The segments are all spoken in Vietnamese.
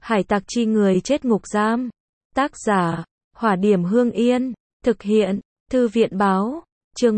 Hải tặc chi người chết ngục giam. Tác giả, Hỏa Điểm Hương Yên. Thực hiện, Thư viện Báo. Chương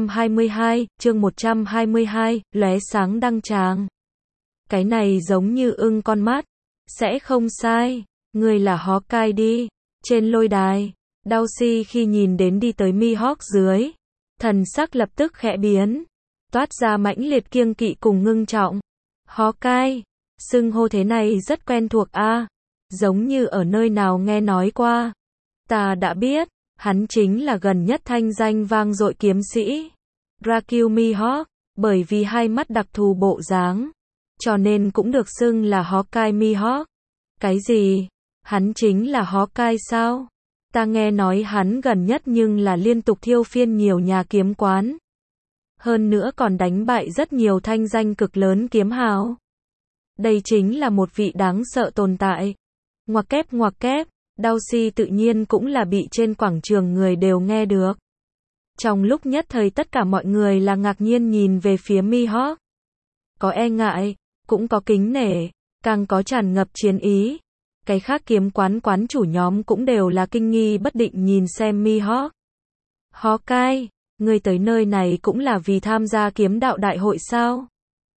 122, lóe sáng đăng tràng. Cái này giống như ưng con mắt. Sẽ không sai. Người là Hawkeye đi. Trên lôi đài, Darcy khi nhìn đến đi tới Mihawk dưới, thần sắc lập tức khẽ biến, toát ra mãnh liệt kiêng kỵ cùng ngưng trọng. Hawkeye, xưng hô thế này rất quen thuộc a, giống như ở nơi nào nghe nói qua. Ta đã biết, hắn chính là gần nhất thanh danh vang dội kiếm sĩ Dracula Mihawk, bởi vì hai mắt đặc thù bộ dáng, cho nên cũng được xưng là Hawkeye Mihawk. Cái gì? Hắn chính là Hawkeye sao? Ta nghe nói hắn gần nhất nhưng là liên tục thiêu phiên nhiều nhà kiếm quán. Hơn nữa còn đánh bại rất nhiều thanh danh cực lớn kiếm hào. Đây chính là một vị đáng sợ tồn tại. Ngoặc kép, Darcy tự nhiên cũng là bị trên quảng trường người đều nghe được. Trong lúc nhất thời tất cả mọi người là ngạc nhiên nhìn về phía Mihawk. Có e ngại, cũng có kính nể, càng có tràn ngập chiến ý. Cái khác kiếm quán chủ nhóm cũng đều là kinh nghi bất định nhìn xem Mihawk. Hawkeye, ngươi tới nơi này cũng là vì tham gia kiếm đạo đại hội sao?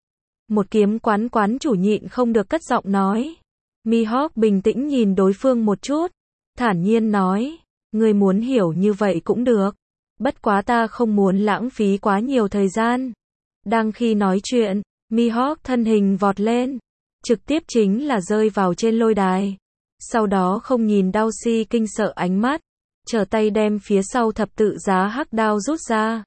Một kiếm quán chủ nhịn không được cất giọng nói. Mihawk bình tĩnh nhìn đối phương một chút, thản nhiên nói, ngươi muốn hiểu như vậy cũng được. Bất quá ta không muốn lãng phí quá nhiều thời gian. Đang khi nói chuyện, Mihawk thân hình vọt lên, trực tiếp chính là rơi vào trên lôi đài. Sau đó không nhìn Darcy kinh sợ ánh mắt, trở tay đem phía sau thập tự giá hắc đao rút ra.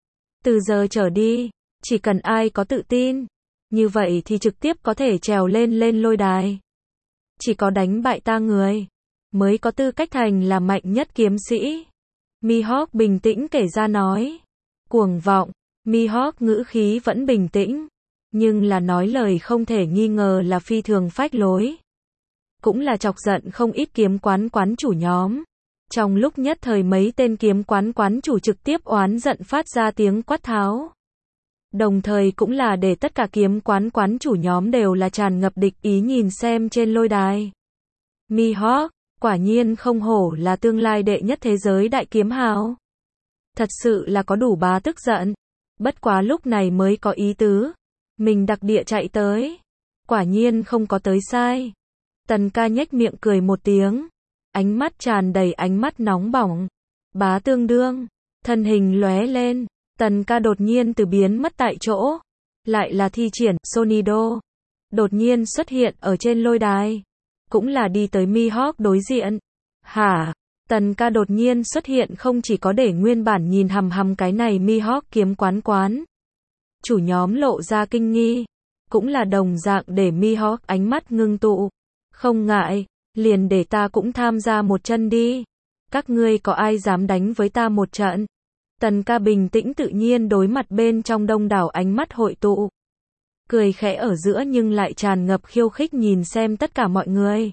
Từ giờ trở đi, chỉ cần ai có tự tin, như vậy thì trực tiếp có thể trèo lên lôi đài. Chỉ có đánh bại ta người, mới có tư cách thành là mạnh nhất kiếm sĩ. Mihawk bình tĩnh kể ra nói. Cuồng vọng, Mihawk ngữ khí vẫn bình tĩnh, nhưng là nói lời không thể nghi ngờ là phi thường phách lối. Cũng là chọc giận không ít kiếm quán chủ nhóm. Trong lúc nhất thời mấy tên kiếm quán chủ trực tiếp oán giận phát ra tiếng quát tháo. Đồng thời cũng là để tất cả kiếm quán chủ nhóm đều là tràn ngập địch ý nhìn xem trên lôi đài. Mihawk, quả nhiên không hổ là tương lai đệ nhất thế giới đại kiếm hào. Thật sự là có đủ bá tức giận. Bất quá lúc này mới có ý tứ. Mình đặc địa chạy tới. Quả nhiên không có tới sai. Tần ca nhếch miệng cười một tiếng. Ánh mắt tràn đầy ánh mắt nóng bỏng. Bá tương đương. Thân hình lóe lên. Tần ca đột nhiên từ biến mất tại chỗ. Lại là thi triển Sonido. Đột nhiên xuất hiện ở trên lôi đài. Cũng là đi tới Mihawk đối diện. Hả? Tần ca đột nhiên xuất hiện không chỉ có để nguyên bản nhìn hằm cái này Mihawk kiếm quán. Chủ nhóm lộ ra kinh nghi. Cũng là đồng dạng để Mihawk ánh mắt ngưng tụ. Không ngại, liền để ta cũng tham gia một chân đi. Các ngươi có ai dám đánh với ta một trận? Tần ca bình tĩnh tự nhiên đối mặt bên trong đông đảo ánh mắt hội tụ. Cười khẽ ở giữa nhưng lại tràn ngập khiêu khích nhìn xem tất cả mọi người.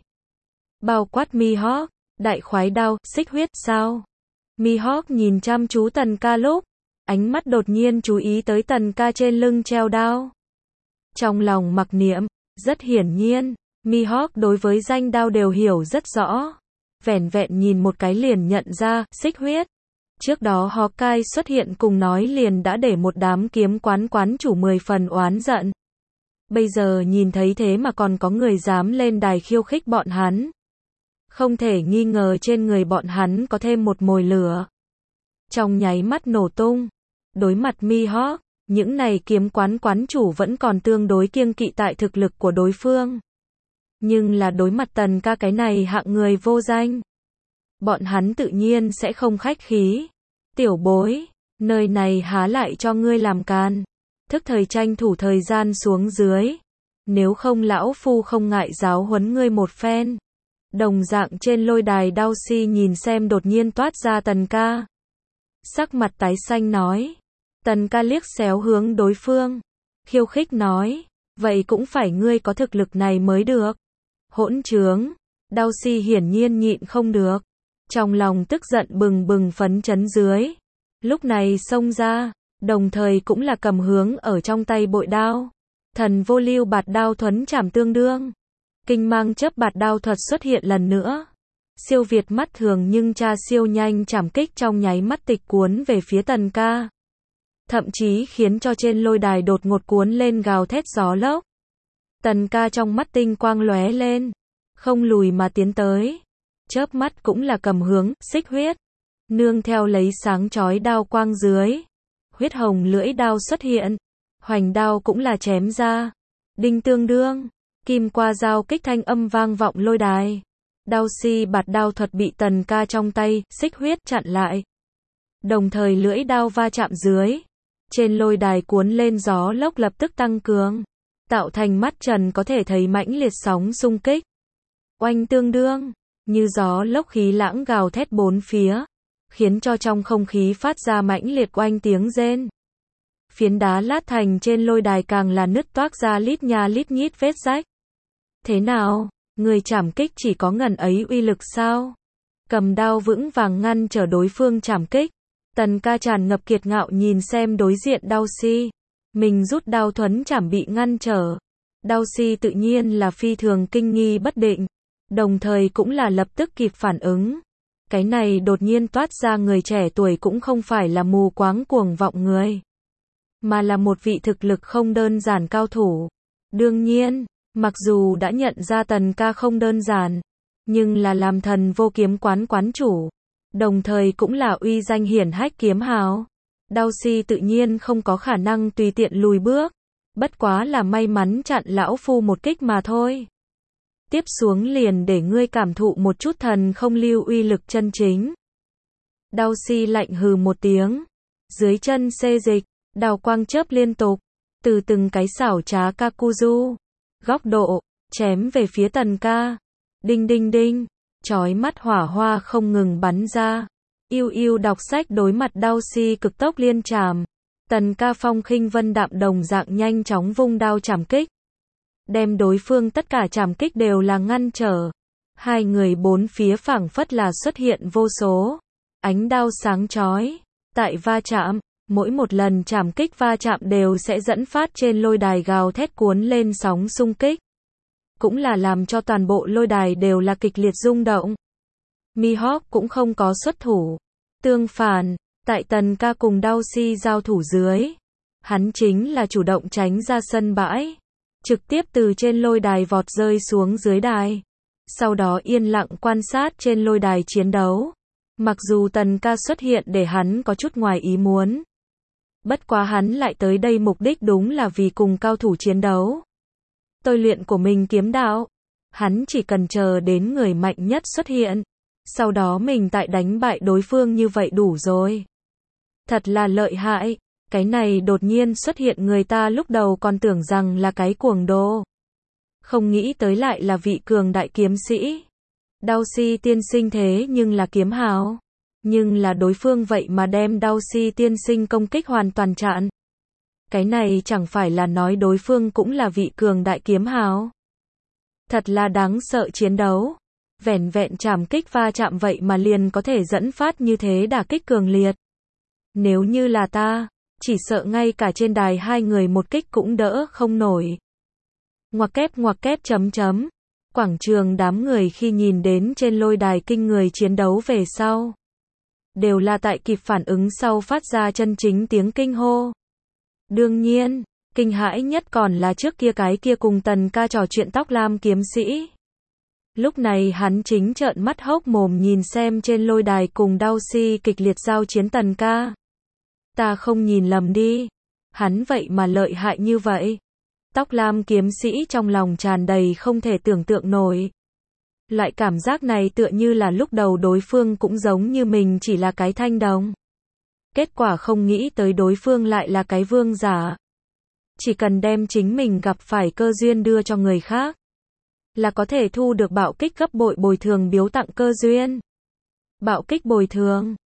Bao quát Mihawk, đại khoái đao, xích huyết sao? Mihawk nhìn chăm chú tần ca lúc, ánh mắt đột nhiên chú ý tới tần ca trên lưng treo đao. Trong lòng mặc niệm, rất hiển nhiên, Mihawk đối với danh đao đều hiểu rất rõ. Vẻn vẹn nhìn một cái liền nhận ra, xích huyết. Trước đó Hawkeye xuất hiện cùng nói liền đã để một đám kiếm quán chủ 10 phần oán giận. Bây giờ nhìn thấy thế mà còn có người dám lên đài khiêu khích bọn hắn. Không thể nghi ngờ trên người bọn hắn có thêm một mồi lửa. Trong nháy mắt nổ tung. Đối mặt Mihawk, những này kiếm quán chủ vẫn còn tương đối kiêng kỵ tại thực lực của đối phương. Nhưng là đối mặt tần ca cái này hạng người vô danh. Bọn hắn tự nhiên sẽ không khách khí. Tiểu bối, nơi này há lại cho ngươi làm can. Thức thời tranh thủ thời gian xuống dưới. Nếu không lão phu không ngại giáo huấn ngươi một phen. Đồng dạng trên lôi đài Darcy nhìn xem đột nhiên toát ra tần ca. Sắc mặt tái xanh nói. Tần ca liếc xéo hướng đối phương. Khiêu khích nói. Vậy cũng phải ngươi có thực lực này mới được. Hỗn trướng. Darcy hiển nhiên nhịn không được. Trong lòng tức giận bừng phấn chấn dưới. Lúc này xông ra. Đồng thời cũng là cầm hướng ở trong tay bội đao. Thần vô lưu bạt đao thuấn chảm tương đương. Kinh mang chớp bạt đao thuật xuất hiện lần nữa. Siêu việt mắt thường nhưng cha siêu nhanh chảm kích trong nháy mắt tịch cuốn về phía Tần ca. Thậm chí khiến cho trên lôi đài đột ngột cuốn lên gào thét gió lốc. Tần ca trong mắt tinh quang lóe lên, không lùi mà tiến tới. Chớp mắt cũng là cầm hướng, xích huyết. Nương theo lấy sáng chói đao quang dưới. Huyết hồng lưỡi đao xuất hiện. Hoành đao cũng là chém ra. Đinh tương đương. Kim qua dao kích thanh âm vang vọng lôi đài. Đao si bạt đao thuật bị Tần ca trong tay, xích huyết chặn lại. Đồng thời lưỡi đao va chạm dưới. Trên lôi đài cuốn lên gió lốc lập tức tăng cường. Tạo thành mắt trần có thể thấy mãnh liệt sóng xung kích. Oanh tương đương. Như gió lốc khí lãng gào thét bốn phía. Khiến cho trong không khí phát ra mãnh liệt oanh tiếng rên. Phiến đá lát thành trên lôi đài càng là nứt toác ra lít nha lít nhít vết rách. Thế nào? Người chảm kích chỉ có ngần ấy uy lực sao? Cầm đao vững vàng ngăn trở đối phương chảm kích. Tần ca tràn ngập kiệt ngạo nhìn xem đối diện Đao Si. Mình rút đao thuấn chảm bị ngăn trở. Đao Si tự nhiên là phi thường kinh nghi bất định. Đồng thời cũng là lập tức kịp phản ứng. Cái này đột nhiên toát ra người trẻ tuổi cũng không phải là mù quáng cuồng vọng người. Mà là một vị thực lực không đơn giản cao thủ. Đương nhiên, mặc dù đã nhận ra Tần ca không đơn giản, nhưng là làm thần vô kiếm quán quán chủ. Đồng thời cũng là uy danh hiển hách kiếm hào. Đao Si tự nhiên không có khả năng tùy tiện lùi bước. Bất quá là may mắn chặn lão phu một kích mà thôi. Tiếp xuống liền để ngươi cảm thụ một chút thần không lưu uy lực chân chính. Đao Si lạnh hừ một tiếng. Dưới chân xê dịch, đào quang chớp liên tục. Từ từng cái xảo trá Kakuzu. Góc độ, chém về phía Tần ca. Đinh đinh đinh. Chói mắt hỏa hoa không ngừng bắn ra. Yêu yêu đọc sách đối mặt Đao Si cực tốc liên chảm. Tần ca phong khinh vân đạm đồng dạng nhanh chóng vung đao chảm kích. Đem đối phương tất cả chảm kích đều là ngăn trở. Hai người bốn phía phảng phất là xuất hiện vô số. Ánh đao sáng chói. Tại va chạm, mỗi một lần chảm kích va chạm đều sẽ dẫn phát trên lôi đài gào thét cuốn lên sóng xung kích. Cũng là làm cho toàn bộ lôi đài đều là kịch liệt rung động. Mihawk cũng không có xuất thủ. Tương phản, tại Tần ca cùng Đao Si giao thủ dưới. Hắn chính là chủ động tránh ra sân bãi. Trực tiếp từ trên lôi đài vọt rơi xuống dưới đài. Sau đó yên lặng quan sát trên lôi đài chiến đấu. Mặc dù Tần ca xuất hiện để hắn có chút ngoài ý muốn. Bất quá hắn lại tới đây mục đích đúng là vì cùng cao thủ chiến đấu. Tôi luyện của mình kiếm đạo. Hắn chỉ cần chờ đến người mạnh nhất xuất hiện. Sau đó mình tại đánh bại đối phương như vậy đủ rồi. Thật là lợi hại. Cái này đột nhiên xuất hiện người ta lúc đầu còn tưởng rằng là cái cuồng đô. Không nghĩ tới lại là vị cường đại kiếm sĩ. Đao Si tiên sinh thế nhưng là kiếm hào. Nhưng là đối phương vậy mà đem Đao Si tiên sinh công kích hoàn toàn chặn. Cái này chẳng phải là nói đối phương cũng là vị cường đại kiếm hào. Thật là đáng sợ chiến đấu. Vẻn vẹn chảm kích va chạm vậy mà liền có thể dẫn phát như thế đả kích cường liệt. Nếu như là ta, chỉ sợ ngay cả trên đài hai người một kích cũng đỡ không nổi. Ngoặc kép chấm chấm. Quảng trường đám người khi nhìn đến trên lôi đài kinh người chiến đấu về sau. Đều là tại kịp phản ứng sau phát ra chân chính tiếng kinh hô. Đương nhiên, kinh hãi nhất còn là trước kia cái kia cùng Tần ca trò chuyện tóc lam kiếm sĩ. Lúc này hắn chính trợn mắt hốc mồm nhìn xem trên lôi đài cùng Đao Si kịch liệt giao chiến Tần ca. Ta không nhìn lầm đi. Hắn vậy mà lợi hại như vậy. Tóc lam kiếm sĩ trong lòng tràn đầy không thể tưởng tượng nổi. Loại cảm giác này tựa như là lúc đầu đối phương cũng giống như mình chỉ là cái thanh đồng. Kết quả không nghĩ tới đối phương lại là cái vương giả. Chỉ cần đem chính mình gặp phải cơ duyên đưa cho người khác. Là có thể thu được bạo kích gấp bội bồi thường biếu tặng cơ duyên. Bạo kích bồi thường.